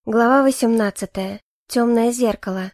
Глава 18. Темное зеркало.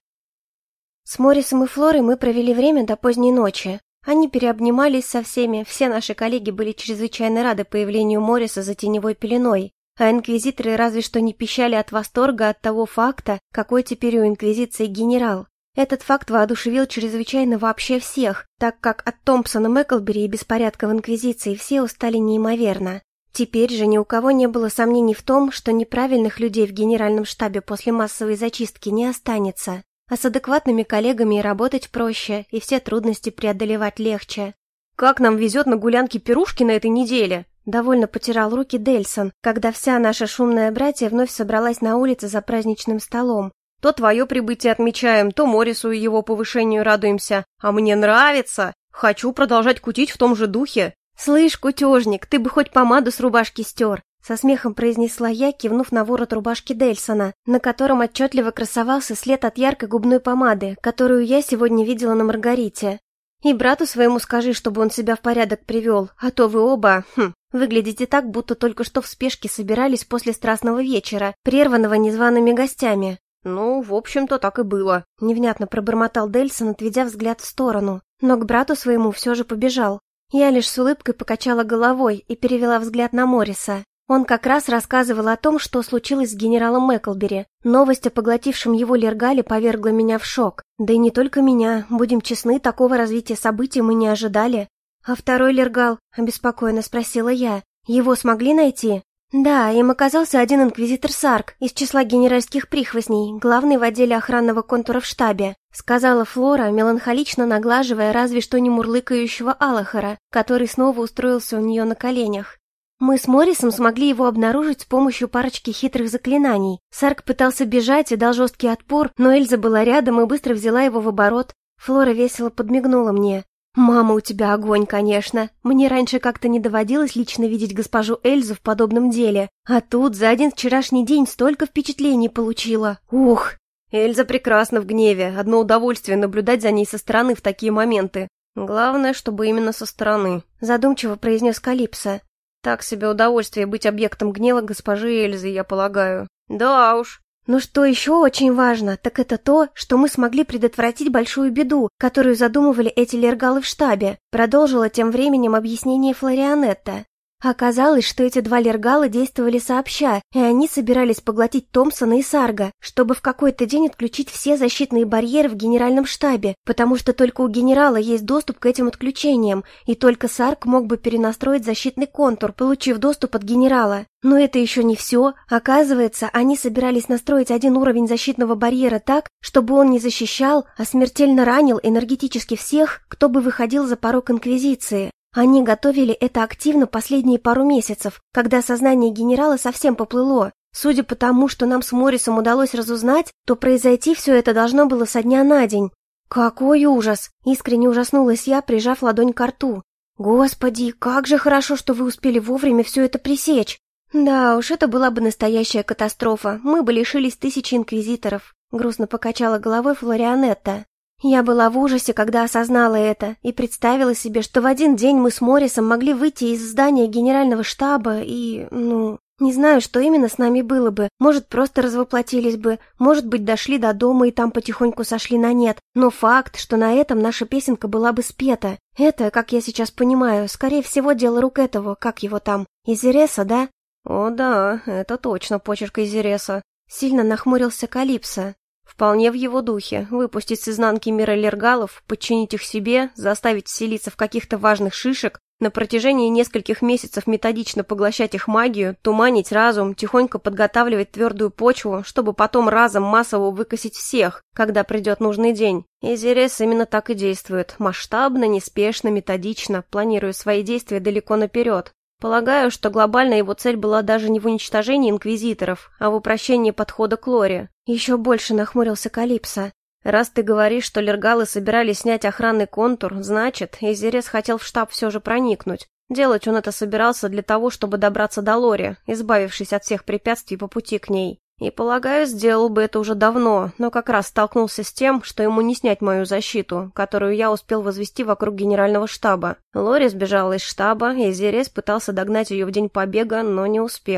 С Моррисом и Флорой мы провели время до поздней ночи. Они переобнимались со всеми, все наши коллеги были чрезвычайно рады появлению Морриса за теневой пеленой, а инквизиторы разве что не пищали от восторга от того факта, какой теперь у инквизиции генерал. Этот факт воодушевил чрезвычайно вообще всех, так как от Томпсона Мэклбери и беспорядка в инквизиции все устали неимоверно. Теперь же ни у кого не было сомнений в том, что неправильных людей в генеральном штабе после массовой зачистки не останется, а с адекватными коллегами и работать проще, и все трудности преодолевать легче. «Как нам везет на гулянке пирушки на этой неделе!» Довольно потирал руки Дельсон, когда вся наша шумная братья вновь собралась на улице за праздничным столом. «То твое прибытие отмечаем, то Моррису и его повышению радуемся. А мне нравится! Хочу продолжать кутить в том же духе!» «Слышь, кутежник, ты бы хоть помаду с рубашки стер!» Со смехом произнесла я, кивнув на ворот рубашки Дельсона, на котором отчетливо красовался след от яркой губной помады, которую я сегодня видела на Маргарите. «И брату своему скажи, чтобы он себя в порядок привел, а то вы оба, выглядите так, будто только что в спешке собирались после страстного вечера, прерванного незваными гостями». «Ну, в общем-то, так и было», — невнятно пробормотал Дельсон, отведя взгляд в сторону, но к брату своему все же побежал. Я лишь с улыбкой покачала головой и перевела взгляд на Морриса. Он как раз рассказывал о том, что случилось с генералом Мэклбери. Новость о поглотившем его Лергале повергла меня в шок. Да и не только меня, будем честны, такого развития событий мы не ожидали. «А второй Лергал?» – обеспокоенно спросила я. «Его смогли найти?» «Да, им оказался один инквизитор Сарк из числа генеральских прихвостней, главный в отделе охранного контура в штабе», сказала Флора, меланхолично наглаживая разве что не мурлыкающего Аллахара, который снова устроился у нее на коленях. «Мы с Моррисом смогли его обнаружить с помощью парочки хитрых заклинаний. Сарк пытался бежать и дал жесткий отпор, но Эльза была рядом и быстро взяла его в оборот». Флора весело подмигнула мне. «Мама, у тебя огонь, конечно. Мне раньше как-то не доводилось лично видеть госпожу Эльзу в подобном деле. А тут за один вчерашний день столько впечатлений получила. Ух!» «Эльза прекрасна в гневе. Одно удовольствие наблюдать за ней со стороны в такие моменты. Главное, чтобы именно со стороны», — задумчиво произнес Калипсо. «Так себе удовольствие быть объектом гнева госпожи Эльзы, я полагаю». «Да уж». Но что еще очень важно, так это то, что мы смогли предотвратить большую беду, которую задумывали эти лергалы в штабе, продолжила тем временем объяснение Флорианетта. Оказалось, что эти два лергала действовали сообща, и они собирались поглотить Томпсона и Сарга, чтобы в какой-то день отключить все защитные барьеры в генеральном штабе, потому что только у генерала есть доступ к этим отключениям, и только Сарг мог бы перенастроить защитный контур, получив доступ от генерала. Но это еще не все. Оказывается, они собирались настроить один уровень защитного барьера так, чтобы он не защищал, а смертельно ранил энергетически всех, кто бы выходил за порог Инквизиции. Они готовили это активно последние пару месяцев, когда сознание генерала совсем поплыло. Судя по тому, что нам с Моррисом удалось разузнать, то произойти все это должно было со дня на день. «Какой ужас!» — искренне ужаснулась я, прижав ладонь к рту. «Господи, как же хорошо, что вы успели вовремя все это пресечь!» «Да уж, это была бы настоящая катастрофа, мы бы лишились тысячи инквизиторов», — грустно покачала головой Флорианетта. Я была в ужасе, когда осознала это, и представила себе, что в один день мы с Моррисом могли выйти из здания генерального штаба и, не знаю, что именно с нами было бы, может, просто развоплотились бы, может быть, дошли до дома и там потихоньку сошли на нет, но факт, что на этом наша песенка была бы спета. Это, как я сейчас понимаю, скорее всего, дело рук этого, как его там, Изереса, да? «О да, это точно почерк Изереса», — сильно нахмурился Калипсо. «Вполне в его духе. Выпустить с изнанки мира лергалов, подчинить их себе, заставить вселиться в каких-то важных шишек, на протяжении нескольких месяцев методично поглощать их магию, туманить разум, тихонько подготавливать твердую почву, чтобы потом разом массово выкосить всех, когда придет нужный день. Изерес именно так и действует. Масштабно, неспешно, методично, планируя свои действия далеко наперед. Полагаю, что глобальная его цель была даже не в уничтожении инквизиторов, а в упрощении подхода к Лоре. Еще больше нахмурился Калипсо. «Раз ты говоришь, что лергалы собирались снять охранный контур, значит, Изерес хотел в штаб все же проникнуть. Делать он это собирался для того, чтобы добраться до Лори, избавившись от всех препятствий по пути к ней. И, полагаю, сделал бы это уже давно, но как раз столкнулся с тем, что ему не снять мою защиту, которую я успел возвести вокруг генерального штаба. Лори сбежала из штаба, и Изерес пытался догнать ее в день побега, но не успел.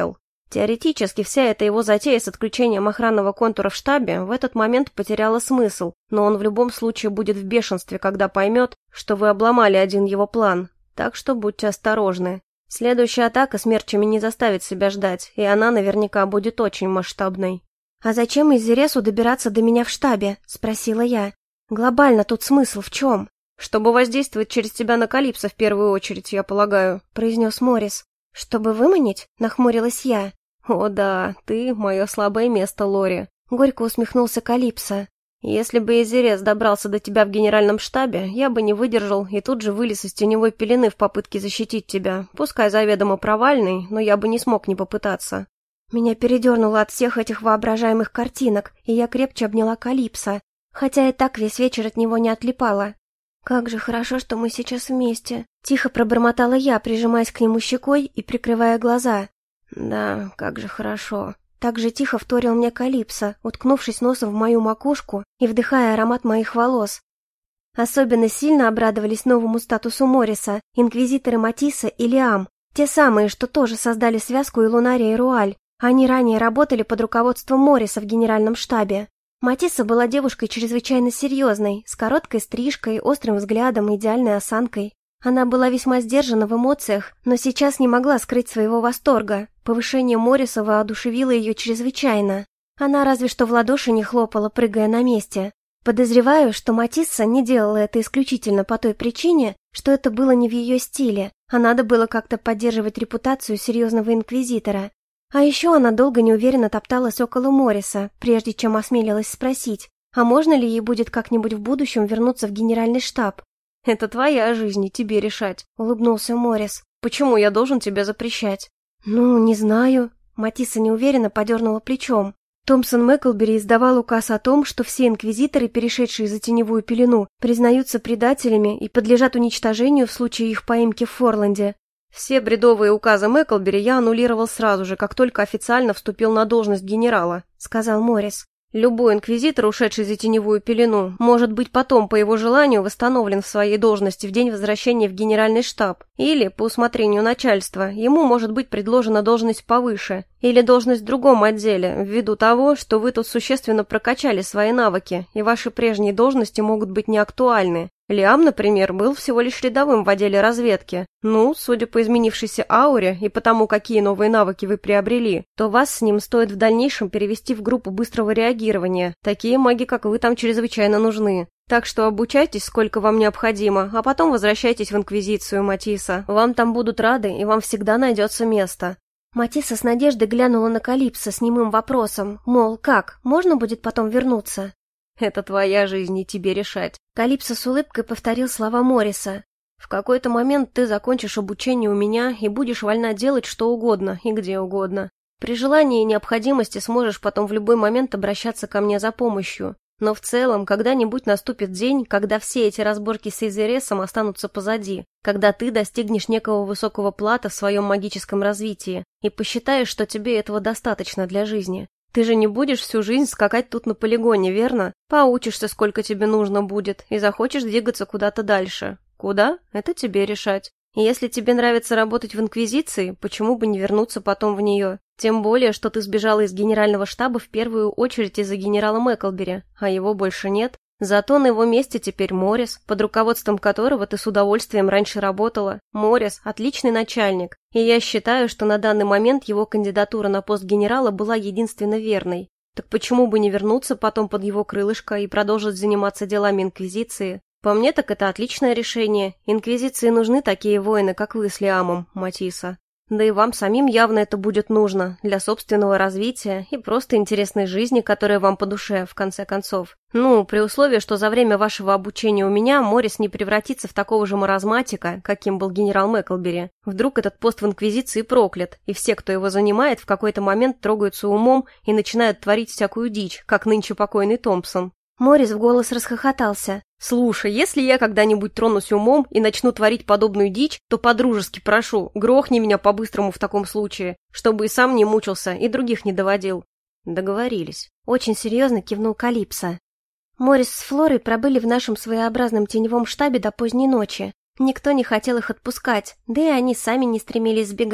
Теоретически, вся эта его затея с отключением охранного контура в штабе в этот момент потеряла смысл, но он в любом случае будет в бешенстве, когда поймет, что вы обломали один его план. Так что будьте осторожны. Следующая атака смерчами не заставит себя ждать, и она наверняка будет очень масштабной. «А зачем Изересу добираться до меня в штабе?» – спросила я. «Глобально тут смысл в чем?» «Чтобы воздействовать через тебя на Калипсо в первую очередь, я полагаю», – произнес Моррис. «Чтобы выманить?» – нахмурилась я. «О да, ты — мое слабое место, Лори», — горько усмехнулся Калипсо. «Если бы Изерес добрался до тебя в генеральном штабе, я бы не выдержал и тут же вылез из теневой пелены в попытке защитить тебя, пускай заведомо провальный, но я бы не смог не попытаться». Меня передернуло от всех этих воображаемых картинок, и я крепче обняла Калипсо, хотя и так весь вечер от него не отлипала. «Как же хорошо, что мы сейчас вместе», — тихо пробормотала я, прижимаясь к нему щекой и прикрывая глаза. «Да, как же хорошо». Так же тихо вторил мне Калипсо, уткнувшись носом в мою макушку и вдыхая аромат моих волос. Особенно сильно обрадовались новому статусу Морриса инквизиторы Матисса и Лиам, те самые, что тоже создали связку Илунария и Руаль. Они ранее работали под руководством Морриса в генеральном штабе. Матисса была девушкой чрезвычайно серьезной, с короткой стрижкой, острым взглядом и идеальной осанкой. Она была весьма сдержана в эмоциях, но сейчас не могла скрыть своего восторга. Повышение Морриса воодушевило ее чрезвычайно. Она разве что в ладоши не хлопала, прыгая на месте. Подозреваю, что Матисса не делала это исключительно по той причине, что это было не в ее стиле, а надо было как-то поддерживать репутацию серьезного инквизитора. А еще она долго неуверенно топталась около Морриса, прежде чем осмелилась спросить, а можно ли ей будет как-нибудь в будущем вернуться в генеральный штаб. «Это твоя жизнь, и тебе решать», — улыбнулся Моррис. «Почему я должен тебе запрещать?» «Ну, не знаю». Матисса неуверенно подернула плечом. Томпсон Мэклбери издавал указ о том, что все инквизиторы, перешедшие за теневую пелену, признаются предателями и подлежат уничтожению в случае их поимки в Форланде. «Все бредовые указы Мэклбери я аннулировал сразу же, как только официально вступил на должность генерала», — сказал Моррис. «Любой инквизитор, ушедший за теневую пелену, может быть потом, по его желанию, восстановлен в своей должности в день возвращения в генеральный штаб, или, по усмотрению начальства, ему может быть предложена должность повыше, или должность в другом отделе, ввиду того, что вы тут существенно прокачали свои навыки, и ваши прежние должности могут быть неактуальны. Лиам, например, был всего лишь рядовым в отделе разведки. Ну, судя по изменившейся ауре и потому, какие новые навыки вы приобрели, то вас с ним стоит в дальнейшем перевести в группу быстрого реагирования. Такие маги, как вы, там чрезвычайно нужны. Так что обучайтесь, сколько вам необходимо, а потом возвращайтесь в Инквизицию, Матисса. Вам там будут рады, и вам всегда найдется место». Матисса с надеждой глянула на Калипсо с немым вопросом, мол, как, можно будет потом вернуться? «Это твоя жизнь, и тебе решать». Калипсо с улыбкой повторил слова Морриса. «В какой-то момент ты закончишь обучение у меня и будешь вольна делать что угодно и где угодно. При желании и необходимости сможешь потом в любой момент обращаться ко мне за помощью. Но в целом, когда-нибудь наступит день, когда все эти разборки с Изересом останутся позади, когда ты достигнешь некого высокого плата в своем магическом развитии и посчитаешь, что тебе этого достаточно для жизни. Ты же не будешь всю жизнь скакать тут на полигоне, верно? Поучишься, сколько тебе нужно будет, и захочешь двигаться куда-то дальше. Куда? Это тебе решать. И если тебе нравится работать в Инквизиции, почему бы не вернуться потом в нее? Тем более, что ты сбежала из генерального штаба в первую очередь из-за генерала Мэклбери, а его больше нет. Зато на его месте теперь Моррис, под руководством которого ты с удовольствием раньше работала. Моррис – отличный начальник, и я считаю, что на данный момент его кандидатура на пост генерала была единственно верной. Так почему бы не вернуться потом под его крылышко и продолжить заниматься делами Инквизиции? По мне, так это отличное решение. Инквизиции нужны такие воины, как вы с Лиамом, Матисса. Да и вам самим явно это будет нужно, для собственного развития и просто интересной жизни, которая вам по душе, в конце концов. Ну, при условии, что за время вашего обучения у меня Моррис не превратится в такого же маразматика, каким был генерал Мэклбери. Вдруг этот пост в Инквизиции проклят, и все, кто его занимает, в какой-то момент трогаются умом и начинают творить всякую дичь, как нынче покойный Томпсон. Моррис в голос расхохотался. «Слушай, если я когда-нибудь тронусь умом и начну творить подобную дичь, то по-дружески прошу, грохни меня по-быстрому в таком случае, чтобы и сам не мучился, и других не доводил». «Договорились». Очень серьезно кивнул Калипсо. Моррис с Флорой пробыли в нашем своеобразном теневом штабе до поздней ночи. Никто не хотел их отпускать, да и они сами не стремились сбегать.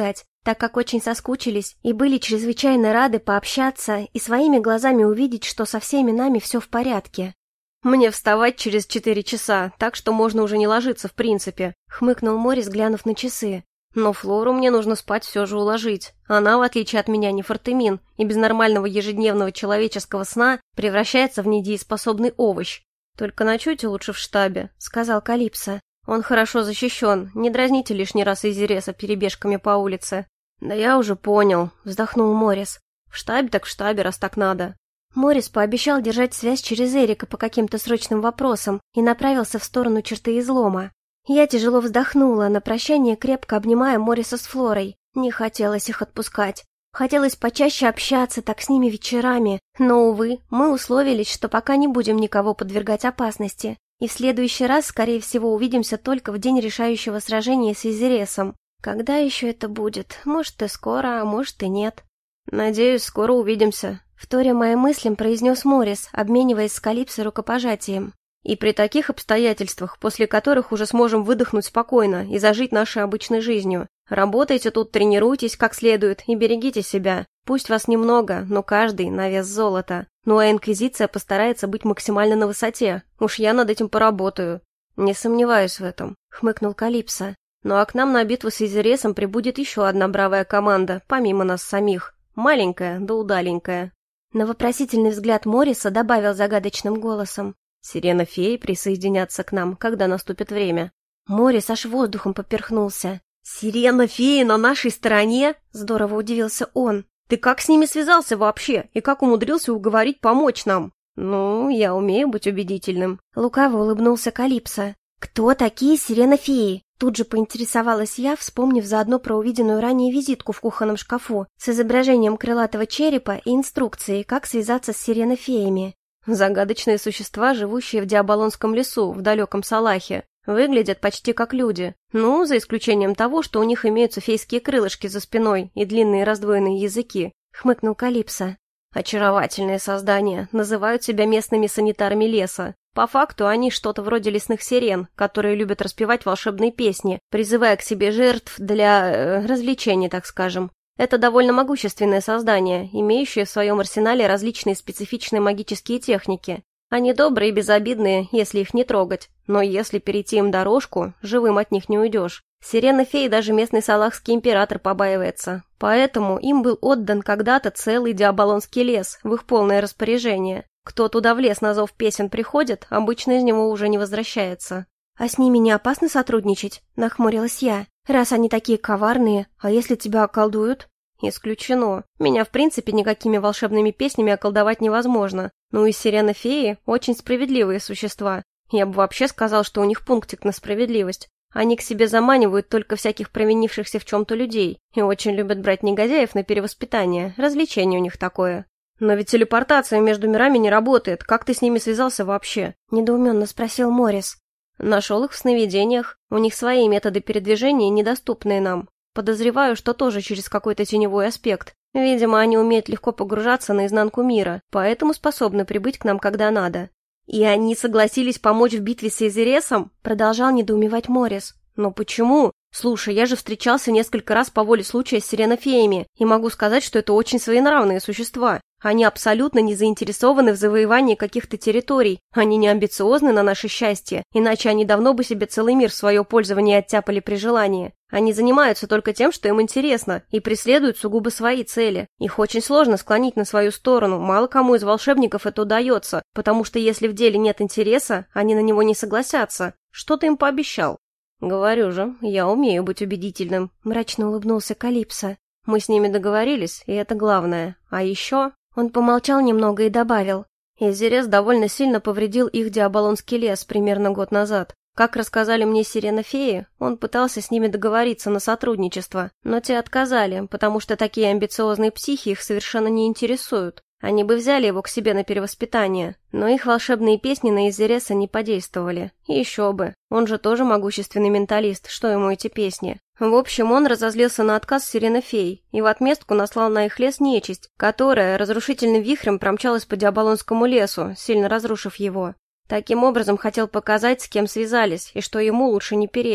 так как очень соскучились и были чрезвычайно рады пообщаться и своими глазами увидеть, что со всеми нами все в порядке. «Мне вставать через 4 часа, так что можно уже не ложиться в принципе», — хмыкнул Морис, глянув на часы. «Но Флору мне нужно спать все же уложить. Она, в отличие от меня, не фортемин, и без нормального ежедневного человеческого сна превращается в недееспособный овощ. Только ночуйте лучше в штабе», — сказал Калипсо. «Он хорошо защищен, не дразните лишний раз Изереса перебежками по улице». «Да я уже понял», — вздохнул Морис. «В штабе так в штабе, раз так надо». Морис пообещал держать связь через Эрика по каким-то срочным вопросам и направился в сторону черты излома. Я тяжело вздохнула, на прощание крепко обнимая Мориса с Флорой. Не хотелось их отпускать. Хотелось почаще общаться так с ними вечерами, но, увы, мы условились, что пока не будем никого подвергать опасности, и в следующий раз, скорее всего, увидимся только в день решающего сражения с Изересом. Когда еще это будет? Может, и скоро, а может, и нет. «Надеюсь, скоро увидимся», — вторя моим мыслям произнес Морис, обмениваясь с Калипсо рукопожатием. «И при таких обстоятельствах, после которых уже сможем выдохнуть спокойно и зажить нашей обычной жизнью. Работайте тут, тренируйтесь как следует и берегите себя. Пусть вас немного, но каждый на вес золота. Ну а Инквизиция постарается быть максимально на высоте. Уж я над этим поработаю». «Не сомневаюсь в этом», — хмыкнул Калипсо. «Ну а к нам на битву с Изересом прибудет еще одна бравая команда, помимо нас самих. Маленькая, да удаленькая». На вопросительный взгляд Мориса добавил загадочным голосом. «Сирена-феи присоединятся к нам, когда наступит время». Морис аж воздухом поперхнулся. «Сирена-феи на нашей стороне?» — здорово удивился он. «Ты как с ними связался вообще? И как умудрился уговорить помочь нам?» «Ну, я умею быть убедительным». Лукаво улыбнулся Калипсо. «Кто такие сирена-феи?» Тут же поинтересовалась я, вспомнив заодно про увиденную ранее визитку в кухонном шкафу с изображением крылатого черепа и инструкцией, как связаться с сирена-феями. «Загадочные существа, живущие в Диаболонском лесу, в далеком Салахе. Выглядят почти как люди. Ну, за исключением того, что у них имеются фейские крылышки за спиной и длинные раздвоенные языки», — хмыкнул Калипсо. «Очаровательные создания, называют себя местными санитарами леса. По факту они что-то вроде лесных сирен, которые любят распевать волшебные песни, призывая к себе жертв для развлечений, так скажем. Это довольно могущественное создание, имеющее в своем арсенале различные специфичные магические техники. Они добрые и безобидные, если их не трогать, но если перейти им дорожку, живым от них не уйдешь. Сирены-феи даже местный салахский император побаивается, поэтому им был отдан когда-то целый Диаболонский лес в их полное распоряжение. Кто туда в лес на зов песен приходит, обычно из него уже не возвращается». «А с ними не опасно сотрудничать?» — нахмурилась я. «Раз они такие коварные, а если тебя околдуют?» «Исключено. Меня, в принципе, никакими волшебными песнями околдовать невозможно. Ну и сирены-феи — очень справедливые существа. Я бы вообще сказал, что у них пунктик на справедливость. Они к себе заманивают только всяких провинившихся в чем-то людей и очень любят брать негодяев на перевоспитание. Развлечение у них такое». «Но ведь телепортация между мирами не работает. Как ты с ними связался вообще?» — недоуменно спросил Морис. «Нашел их в сновидениях. У них свои методы передвижения, недоступные нам. Подозреваю, что тоже через какой-то теневой аспект. Видимо, они умеют легко погружаться на изнанку мира, поэтому способны прибыть к нам, когда надо». «И они согласились помочь в битве с Изересом?» — продолжал недоумевать Морис. «Но почему? Слушай, я же встречался несколько раз по воле случая с сиренофеями, и могу сказать, что это очень своенравные существа. Они абсолютно не заинтересованы в завоевании каких-то территорий. Они не амбициозны на наше счастье, иначе они давно бы себе целый мир в свое пользование оттяпали при желании. Они занимаются только тем, что им интересно, и преследуют сугубо свои цели. Их очень сложно склонить на свою сторону, мало кому из волшебников это удается, потому что если в деле нет интереса, они на него не согласятся. Что ты им пообещал?» «Говорю же, я умею быть убедительным», — мрачно улыбнулся Калипсо. «Мы с ними договорились, и это главное. А еще...» Он помолчал немного и добавил. «Изерес довольно сильно повредил их Диаболонский лес примерно год назад. Как рассказали мне сиренофеи, он пытался с ними договориться на сотрудничество, но те отказали, потому что такие амбициозные психи их совершенно не интересуют. Они бы взяли его к себе на перевоспитание, но их волшебные песни на Изереса не подействовали. И еще бы, он же тоже могущественный менталист, что ему эти песни? В общем, он разозлился на отказ сиренофей и в отместку наслал на их лес нечисть, которая разрушительным вихрем промчалась по Диаболонскому лесу, сильно разрушив его. Таким образом хотел показать, с кем связались, и что ему лучше не перечить.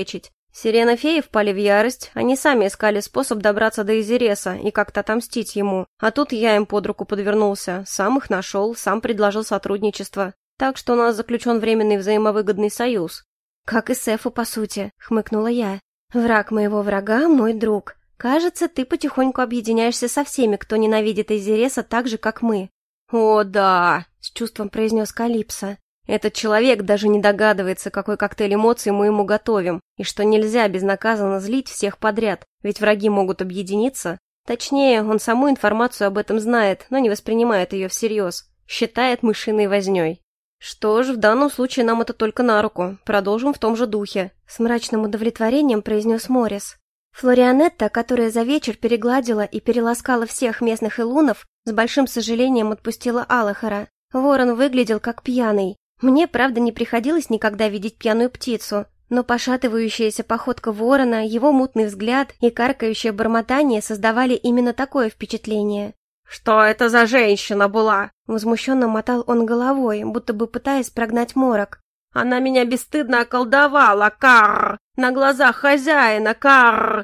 Сирена феи впали в ярость, они сами искали способ добраться до Изереса и как-то отомстить ему. А тут я им под руку подвернулся, сам их нашел, сам предложил сотрудничество. Так что у нас заключен временный взаимовыгодный союз. «Как и с Эфу, по сути», — хмыкнула я. «Враг моего врага — мой друг. Кажется, ты потихоньку объединяешься со всеми, кто ненавидит Изереса так же, как мы». «О, да», — с чувством произнес Калипсо. «Этот человек даже не догадывается, какой коктейль эмоций мы ему готовим, и что нельзя безнаказанно злить всех подряд, ведь враги могут объединиться. Точнее, он саму информацию об этом знает, но не воспринимает ее всерьез, считает мышиной возней». «Что ж, в данном случае нам это только на руку. Продолжим в том же духе», — с мрачным удовлетворением произнес Моррис. Флорианетта, которая за вечер перегладила и переласкала всех местных элунов, с большим сожалением отпустила Аллахара. Ворон выглядел как пьяный. Мне, правда, не приходилось никогда видеть пьяную птицу, но пошатывающаяся походка ворона, его мутный взгляд и каркающее бормотание создавали именно такое впечатление. «Что это за женщина была?» Возмущенно мотал он головой, будто бы пытаясь прогнать морок. «Она меня бесстыдно околдовала, карр! На глазах хозяина, карр!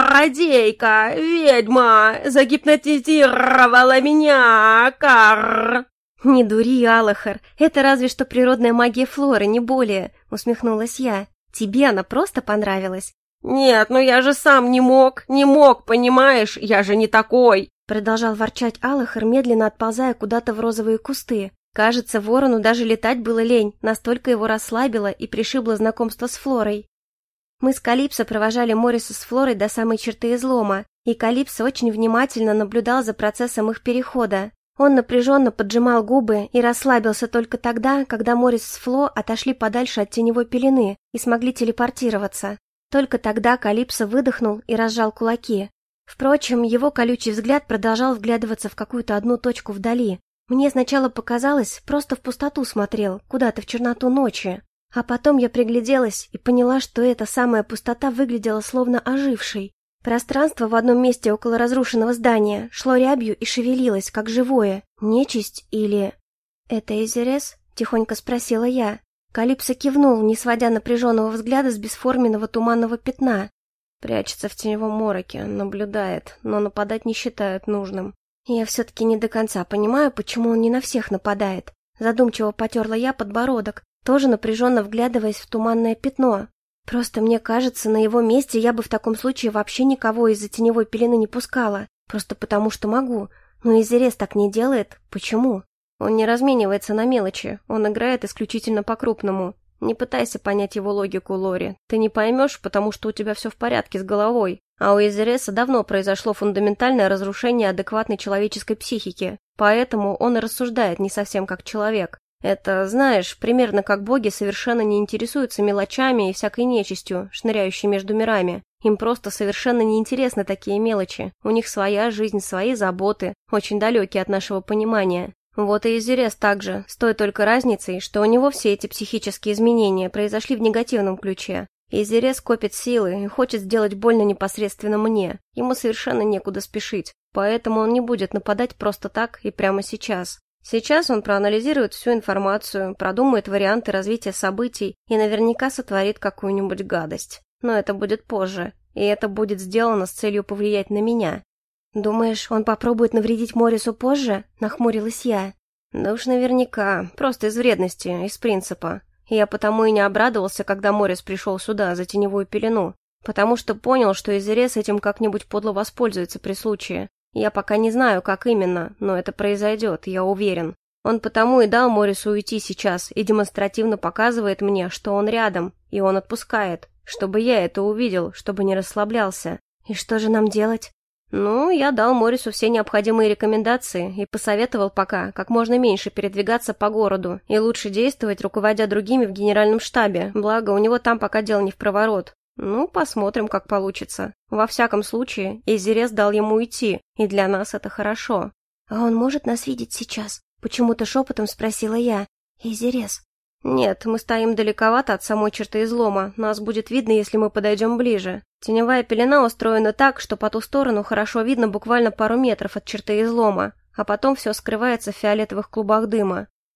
Чародейка, ведьма! Загипнотизировала меня, карр!» «Не дури, Аллахар, это разве что природная магия Флоры, не более», — усмехнулась я. «Тебе она просто понравилась». «Нет, ну я же сам не мог, понимаешь, я же не такой!» Продолжал ворчать Аллахар, медленно отползая куда-то в розовые кусты. Кажется, ворону даже летать было лень, настолько его расслабило и пришибло знакомство с Флорой. Мы с Калипсо провожали Морриса с Флорой до самой черты излома, и Калипсо очень внимательно наблюдал за процессом их перехода. Он напряженно поджимал губы и расслабился только тогда, когда Моррис с Фло отошли подальше от теневой пелены и смогли телепортироваться. Только тогда Калипсо выдохнул и разжал кулаки. Впрочем, его колючий взгляд продолжал вглядываться в какую-то одну точку вдали. Мне сначала показалось, просто в пустоту смотрел, куда-то в черноту ночи. А потом я пригляделась и поняла, что эта самая пустота выглядела словно ожившей. Пространство в одном месте около разрушенного здания шло рябью и шевелилось, как живое. Нечисть или... «Это Изерес?» — тихонько спросила я. Калипсо кивнул, не сводя напряженного взгляда с бесформенного туманного пятна. Прячется в теневом мороке, наблюдает, но нападать не считает нужным. Я все-таки не до конца понимаю, почему он не на всех нападает. Задумчиво потерла я подбородок, тоже напряженно вглядываясь в туманное пятно. Просто мне кажется, на его месте я бы в таком случае вообще никого из-за теневой пелены не пускала. Просто потому, что могу. Но Изерес так не делает. Почему? Он не разменивается на мелочи, он играет исключительно по-крупному. Не пытайся понять его логику, Лори. Ты не поймешь, потому что у тебя все в порядке с головой. А у Изереса давно произошло фундаментальное разрушение адекватной человеческой психики. Поэтому он и рассуждает не совсем как человек. Это, знаешь, примерно как боги совершенно не интересуются мелочами и всякой нечистью, шныряющей между мирами. Им просто совершенно не интересны такие мелочи. У них своя жизнь, свои заботы, очень далекие от нашего понимания. Вот и Изерес также, с той только разницей, что у него все эти психические изменения произошли в негативном ключе. Изерес копит силы и хочет сделать больно непосредственно мне. Ему совершенно некуда спешить, поэтому он не будет нападать просто так и прямо сейчас. Сейчас он проанализирует всю информацию, продумает варианты развития событий и наверняка сотворит какую-нибудь гадость. Но это будет позже, и это будет сделано с целью повлиять на меня. «Думаешь, он попробует навредить Моррису позже?» — нахмурилась я. «Да уж наверняка, просто из вредности, из принципа. Я потому и не обрадовался, когда Моррис пришел сюда, за теневую пелену, потому что понял, что Изерес этим как-нибудь подло воспользуется при случае. Я пока не знаю, как именно, но это произойдет, я уверен. Он потому и дал Моррису уйти сейчас и демонстративно показывает мне, что он рядом, и он отпускает, чтобы я это увидел, чтобы не расслаблялся. И что же нам делать?» «Ну, я дал Моррису все необходимые рекомендации и посоветовал пока как можно меньше передвигаться по городу и лучше действовать, руководя другими в генеральном штабе, благо у него там пока дело не впроворот. Ну, посмотрим, как получится. Во всяком случае, Изерес дал ему уйти, и для нас это хорошо». «А он может нас видеть сейчас?» — почему-то шепотом спросила я. «Изерес?» «Нет, мы стоим далековато от самой черты излома, нас будет видно, если мы подойдем ближе. Теневая пелена устроена так, что по ту сторону хорошо видно буквально пару метров от черты излома, а потом все скрывается в фиолетовых клубах дыма.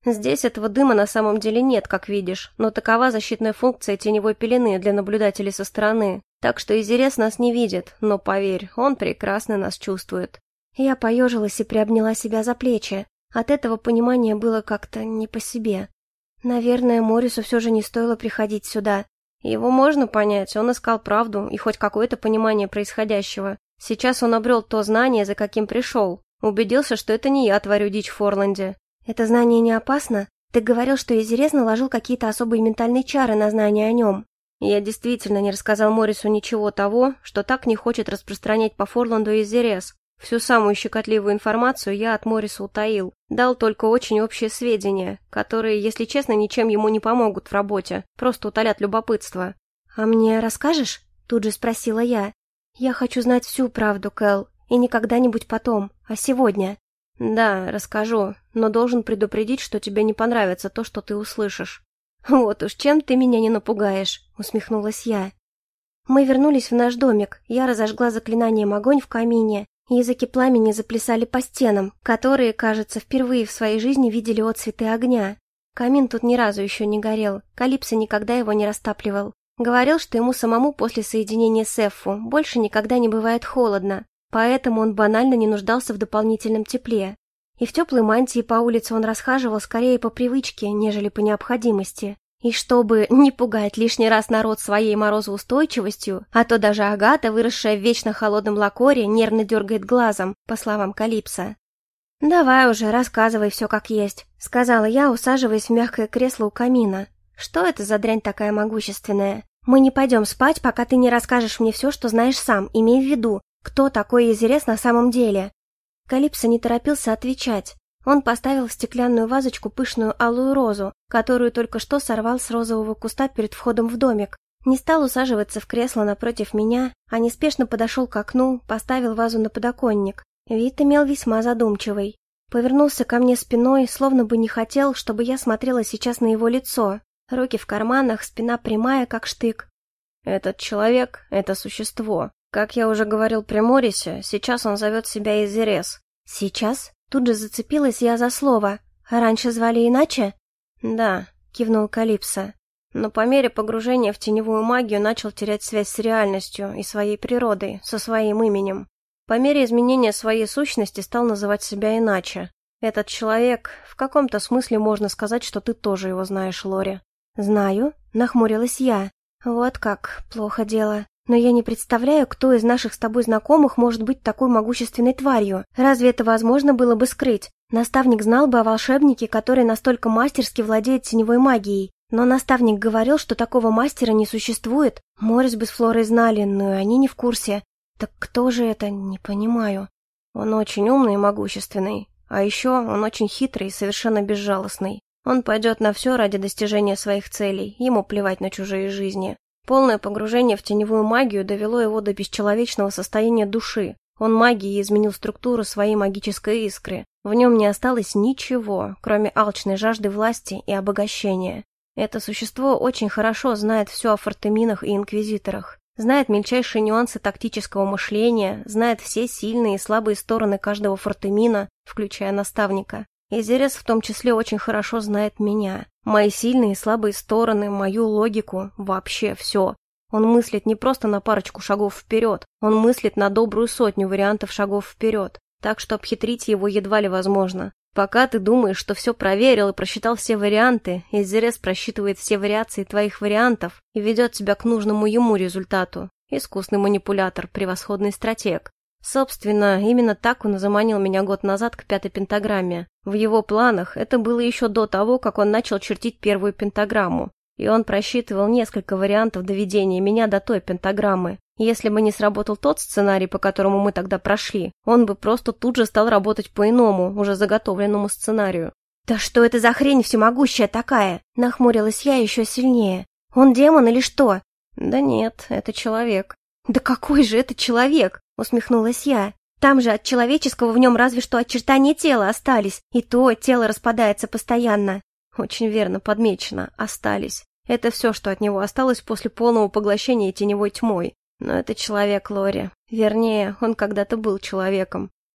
Здесь этого дыма на самом деле нет, как видишь, но такова защитная функция теневой пелены для наблюдателей со стороны. Так что Изерес нас не видит, но поверь, он прекрасно нас чувствует». Я поежилась и приобняла себя за плечи. От этого понимания было как-то не по себе. Наверное, Моррису все же не стоило приходить сюда. Его можно понять, он искал правду и хоть какое-то понимание происходящего. Сейчас он обрел то знание, за каким пришел. Убедился, что это не я творю дичь в Форланде. Это знание не опасно? Ты говорил, что Изерес наложил какие-то особые ментальные чары на знание о нем. Я действительно не рассказал Моррису ничего того, что так не хочет распространять по Форланду Изерес. Всю самую щекотливую информацию я от Морриса утаил. Дал только очень общие сведения, которые, если честно, ничем ему не помогут в работе, просто утолят любопытство. «А мне расскажешь?» — тут же спросила я. «Я хочу знать всю правду, Кэл, и не когда-нибудь потом, а сегодня». «Да, расскажу, но должен предупредить, что тебе не понравится то, что ты услышишь». «Вот уж чем ты меня не напугаешь», — усмехнулась я. Мы вернулись в наш домик, я разожгла заклинанием огонь в камине, языки пламени заплясали по стенам, которые, кажется, впервые в своей жизни видели отцветы огня. Камин тут ни разу еще не горел, Калипсо никогда его не растапливал. Говорил, что ему самому после соединения с Эффу больше никогда не бывает холодно, поэтому он банально не нуждался в дополнительном тепле. И в теплой мантии по улице он расхаживал скорее по привычке, нежели по необходимости. И чтобы не пугать лишний раз народ своей морозоустойчивостью, а то даже Агата, выросшая в вечно холодном Лакоре, нервно дергает глазом, по словам Калипсо. «Давай уже, рассказывай все как есть», — сказала я, усаживаясь в мягкое кресло у камина. «Что это за дрянь такая могущественная? Мы не пойдем спать, пока ты не расскажешь мне все, что знаешь сам, имей в виду, кто такой Изерес на самом деле». Калипсо не торопился отвечать. Он поставил в стеклянную вазочку пышную алую розу, которую только что сорвал с розового куста перед входом в домик. Не стал усаживаться в кресло напротив меня, а неспешно подошел к окну, поставил вазу на подоконник. Вид имел весьма задумчивый. Повернулся ко мне спиной, словно бы не хотел, чтобы я смотрела сейчас на его лицо. Руки в карманах, спина прямая, как штык. «Этот человек — это существо. Как я уже говорил при Моррисе, сейчас он зовет себя Изерес». «Сейчас?» Тут же зацепилась я за слово. «А раньше звали иначе?» «Да», — кивнул Калипсо. «Но по мере погружения в теневую магию начал терять связь с реальностью и своей природой, со своим именем. По мере изменения своей сущности стал называть себя иначе. Этот человек, в каком-то смысле можно сказать, что ты тоже его знаешь, Лори». «Знаю», — нахмурилась я. «Вот как, плохо дело. Но я не представляю, кто из наших с тобой знакомых может быть такой могущественной тварью. Разве это возможно было бы скрыть? Наставник знал бы о волшебнике, который настолько мастерски владеет теневой магией. Но наставник говорил, что такого мастера не существует. Моррис бы с Флорой знали, но они не в курсе. Так кто же это, не понимаю». «Он очень умный и могущественный. А еще он очень хитрый и совершенно безжалостный. Он пойдет на все ради достижения своих целей, ему плевать на чужие жизни. Полное погружение в теневую магию довело его до бесчеловечного состояния души. Он магией изменил структуру своей магической искры. В нем не осталось ничего, кроме алчной жажды власти и обогащения. Это существо очень хорошо знает все о фортеминах и инквизиторах. Знает мельчайшие нюансы тактического мышления, знает все сильные и слабые стороны каждого фортемина, включая наставника. Изерес в том числе очень хорошо знает меня. Мои сильные и слабые стороны, мою логику, вообще все. Он мыслит не просто на парочку шагов вперед, он мыслит на добрую 100 вариантов шагов вперед. Так что обхитрить его едва ли возможно. Пока ты думаешь, что все проверил и просчитал все варианты, Изерес просчитывает все вариации твоих вариантов и ведет тебя к нужному ему результату. Искусный манипулятор, превосходный стратег. Собственно, именно так он и заманил меня год назад к 5-й пентаграмме. В его планах это было еще до того, как он начал чертить первую пентаграмму. И он просчитывал несколько вариантов доведения меня до той пентаграммы. Если бы не сработал тот сценарий, по которому мы тогда прошли, он бы просто тут же стал работать по иному, уже заготовленному сценарию. «Да что это за хрень всемогущая такая?» Нахмурилась я еще сильнее. «Он демон или что?» «Да нет, это человек». «Да какой же это человек?» Усмехнулась я. «Там же от человеческого в нем разве что очертания тела остались, и то тело распадается постоянно». Очень верно подмечено, остались. Это все, что от него осталось после полного поглощения теневой тьмой. Но это человек, Лори. Вернее, он когда-то был человеком.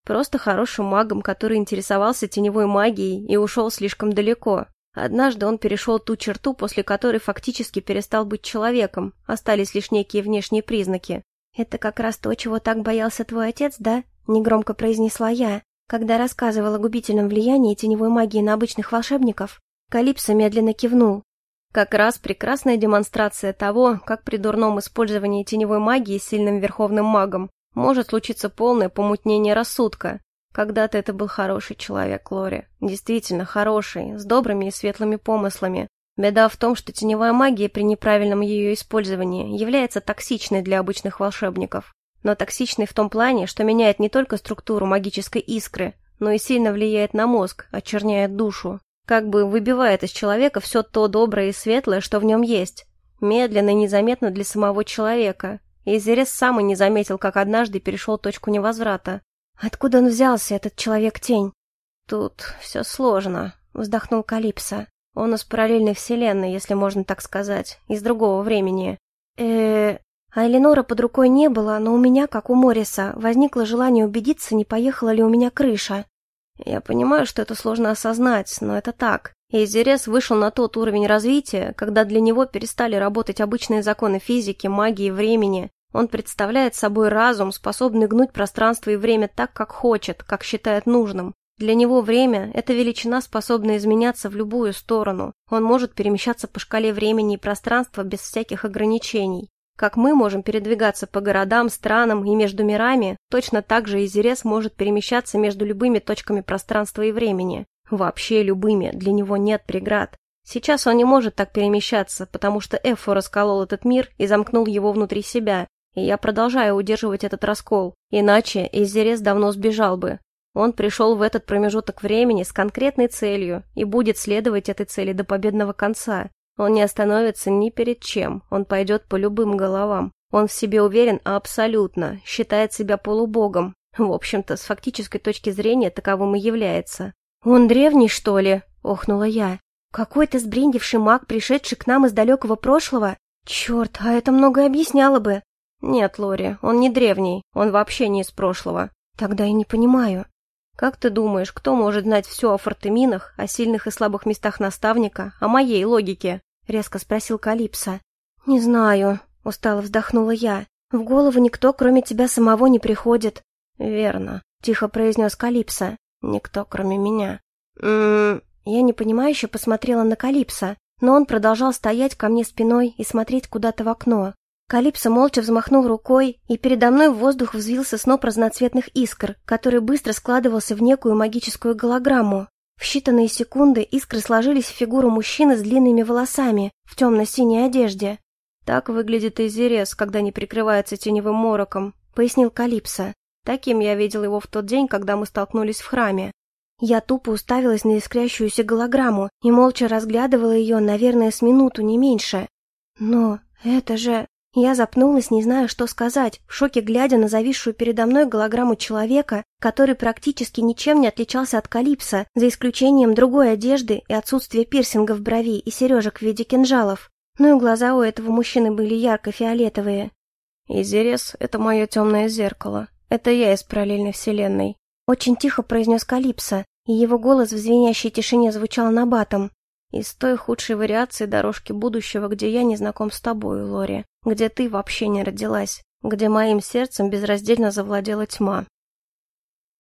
Просто хорошим магом, который интересовался теневой магией и ушел слишком далеко. Однажды он перешел ту черту, после которой фактически перестал быть человеком, остались лишь некие внешние признаки. «Это как раз то, чего так боялся твой отец, да?» — негромко произнесла я, когда рассказывала о губительном влиянии теневой магии на обычных волшебников. Калипсо медленно кивнул. Как раз прекрасная демонстрация того, как при дурном использовании теневой магии с сильным верховным магом может случиться полное помутнение рассудка. Когда-то это был хороший человек, Лори. Действительно хороший, с добрыми и светлыми помыслами. Беда в том, что теневая магия при неправильном ее использовании является токсичной для обычных волшебников. Но токсичной в том плане, что меняет не только структуру магической искры, но и сильно влияет на мозг, очерняет душу. Как бы выбивает из человека все то доброе и светлое, что в нем есть. Медленно и незаметно для самого человека. И Изерес сам и не заметил, как однажды перешел точку невозврата. «Откуда он взялся, этот человек-тень?» «Тут все сложно», — вздохнул Калипсо. «Он из параллельной вселенной, если можно так сказать, из другого времени». А Эленора под рукой не было, но у меня, как у Морриса, возникло желание убедиться, не поехала ли у меня крыша. Я понимаю, что это сложно осознать, но это так. Изерес вышел на тот уровень развития, когда для него перестали работать обычные законы физики, магии, времени. Он представляет собой разум, способный гнуть пространство и время так, как хочет, как считает нужным. Для него время – это величина, способная изменяться в любую сторону. Он может перемещаться по шкале времени и пространства без всяких ограничений. Как мы можем передвигаться по городам, странам и между мирами, точно так же Изерес может перемещаться между любыми точками пространства и времени. Вообще любыми, для него нет преград. Сейчас он не может так перемещаться, потому что Эффо расколол этот мир и замкнул его внутри себя. И я продолжаю удерживать этот раскол, иначе Изерес давно сбежал бы. Он пришел в этот промежуток времени с конкретной целью и будет следовать этой цели до победного конца. Он не остановится ни перед чем, он пойдет по любым головам. Он в себе уверен абсолютно, считает себя полубогом. В общем-то, с фактической точки зрения таковым и является. «Он древний, что ли?» — охнула я. «Какой-то сбрендивший маг, пришедший к нам из далекого прошлого? Черт, а это многое объясняло бы». «Нет, Лори, он не древний, он вообще не из прошлого». «Тогда я не понимаю». «Как ты думаешь, кто может знать все о Фортеминах, о сильных и слабых местах наставника, о моей логике?» — резко спросил Калипсо. «Не знаю», — устало вздохнула я. «В голову никто, кроме тебя самого, не приходит». «Верно», — тихо произнес Калипсо. «Никто, кроме меня». Я непонимающе посмотрела на Калипсо, но он продолжал стоять ко мне спиной и смотреть куда-то в окно. Калипсо молча взмахнул рукой, и передо мной в воздух взвился сноп разноцветных искр, который быстро складывался в некую магическую голограмму. В считанные секунды искры сложились в фигуру мужчины с длинными волосами, в темно-синей одежде. «Так выглядит Изерес, когда не прикрывается теневым мороком», — пояснил Калипсо. «Таким я видел его в тот день, когда мы столкнулись в храме». Я тупо уставилась на искрящуюся голограмму и молча разглядывала ее, наверное, с минуту, не меньше. «Но это же...» Я запнулась, не зная, что сказать, в шоке глядя на зависшую передо мной голограмму человека, который практически ничем не отличался от Калипсо, за исключением другой одежды и отсутствия пирсинга в брови и сережек в виде кинжалов. Ну и глаза у этого мужчины были ярко-фиолетовые. «Изерес — это мое темное зеркало. Это я из параллельной вселенной», — очень тихо произнес Калипсо, и его голос в звенящей тишине звучал набатом. «Из той худшей вариации дорожки будущего, где я не знаком с тобой, Лори, где ты вообще не родилась, где моим сердцем безраздельно завладела тьма».